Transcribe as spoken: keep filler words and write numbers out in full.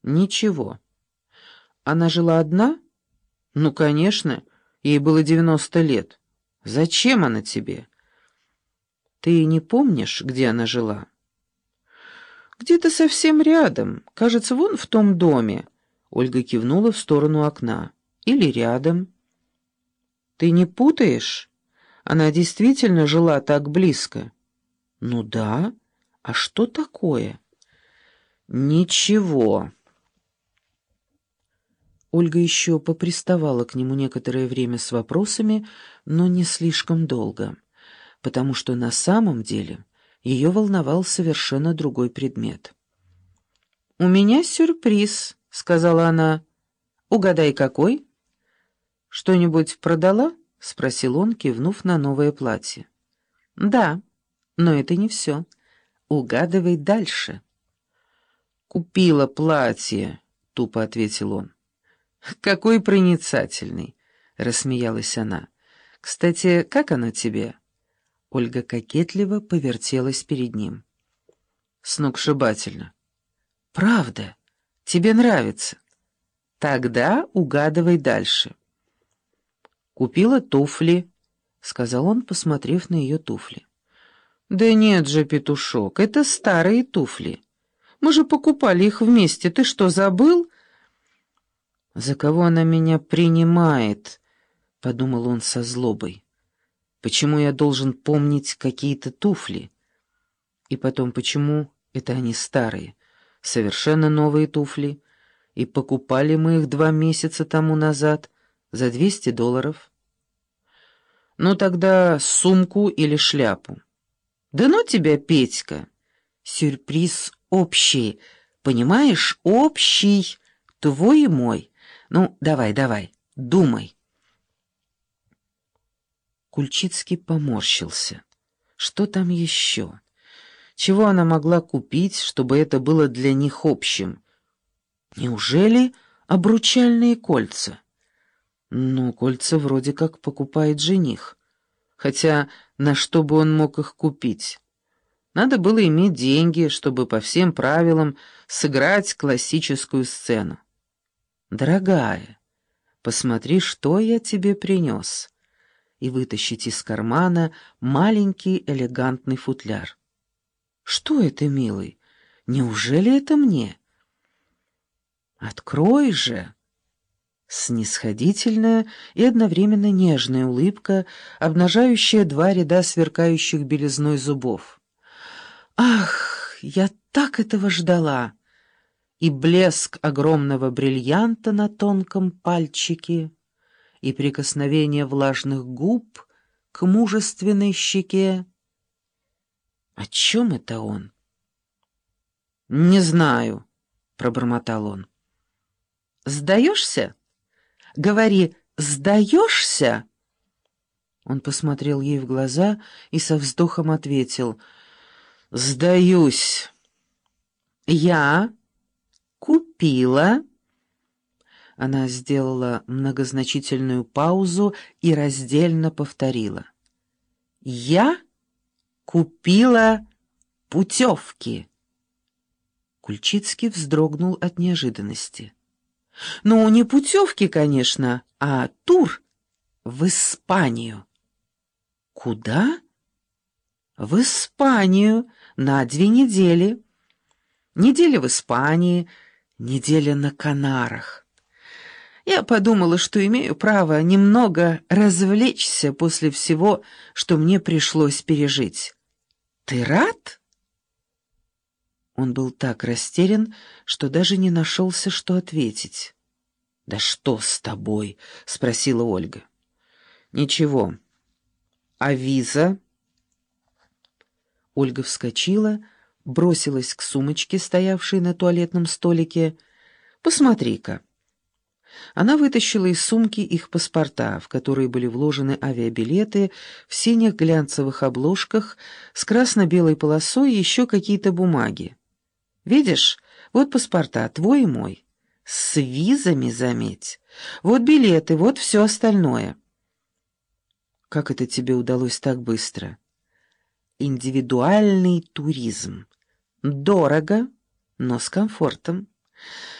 Ничего. Она жила одна? Ну, конечно, ей было девяносто лет. Зачем она тебе? Ты не помнишь, где она жила? Где-то совсем рядом, кажется, вон в том доме. Ольга кивнула в сторону окна. Или рядом. Ты не путаешь? Она действительно жила так близко? Ну да. А что такое? Ничего. Ольга еще поприставала к нему некоторое время с вопросами, но не слишком долго, потому что на самом деле ее волновал совершенно другой предмет. «У меня сюрприз», — сказала она. «Угадай, какой?» «Что-нибудь продала?» — спросил он, кивнув на новое платье. «Да, но это не все. Угадывай дальше». «Купила платье», — тупо ответил он. «Какой проницательный!» — рассмеялась она. «Кстати, как оно тебе?» Ольга кокетливо повертелась перед ним. «Сногсшибательно». «Правда? Тебе нравится?» «Тогда угадывай дальше». «Купила туфли», — сказал он, посмотрев на ее туфли. «Да нет же, петушок, это старые туфли. Мы же покупали их вместе. Ты что, забыл?» «За кого она меня принимает?» — подумал он со злобой. «Почему я должен помнить какие-то туфли? И потом, почему это они старые, совершенно новые туфли, и покупали мы их два месяца тому назад за двести долларов? Ну тогда сумку или шляпу?» «Да ну тебя, Петька! Сюрприз общий, понимаешь, общий, твой и мой. Ну, давай, давай, думай». Кульчицкий поморщился. Что там еще? Чего она могла купить, чтобы это было для них общим? Неужели обручальные кольца? Ну, кольца вроде как покупает жених. Хотя на что бы он мог их купить? Надо было иметь деньги, чтобы по всем правилам сыграть классическую сцену. «Дорогая, посмотри, что я тебе принес», и вытащить из кармана маленький элегантный футляр. «Что это, милый? Неужели это мне?» «Открой же!» Снисходительная и одновременно нежная улыбка, обнажающая два ряда сверкающих белизной зубов. «Ах, я так этого ждала!» И блеск огромного бриллианта на тонком пальчике, и прикосновение влажных губ к мужественной щеке. О чем это он? «Не знаю», — пробормотал он. «Сдаешься? Говори, сдаешься?» Он посмотрел ей в глаза и со вздохом ответил: «Сдаюсь. Я купила...» Она сделала многозначительную паузу и раздельно повторила: «Я купила путевки». Кульчицкий вздрогнул от неожиданности. «Ну, не путевки, конечно, а тур в Испанию». «Куда?» «В Испанию на две недели. Неделя в Испании, неделя на Канарах. Я подумала, что имею право немного развлечься после всего, что мне пришлось пережить. Ты рад?» Он был так растерян, что даже не нашелся, что ответить. «Да что с тобой?» — спросила Ольга. «Ничего. А виза?» Ольга вскочила, бросилась к сумочке, стоявшей на туалетном столике. «Посмотри-ка». Она вытащила из сумки их паспорта, в которые были вложены авиабилеты в синих глянцевых обложках с красно-белой полосой и еще какие-то бумаги. «Видишь, вот паспорта, твой и мой. С визами, заметь. Вот билеты, вот все остальное». «Как это тебе удалось так быстро?» «Индивидуальный туризм. Дорого, но с комфортом.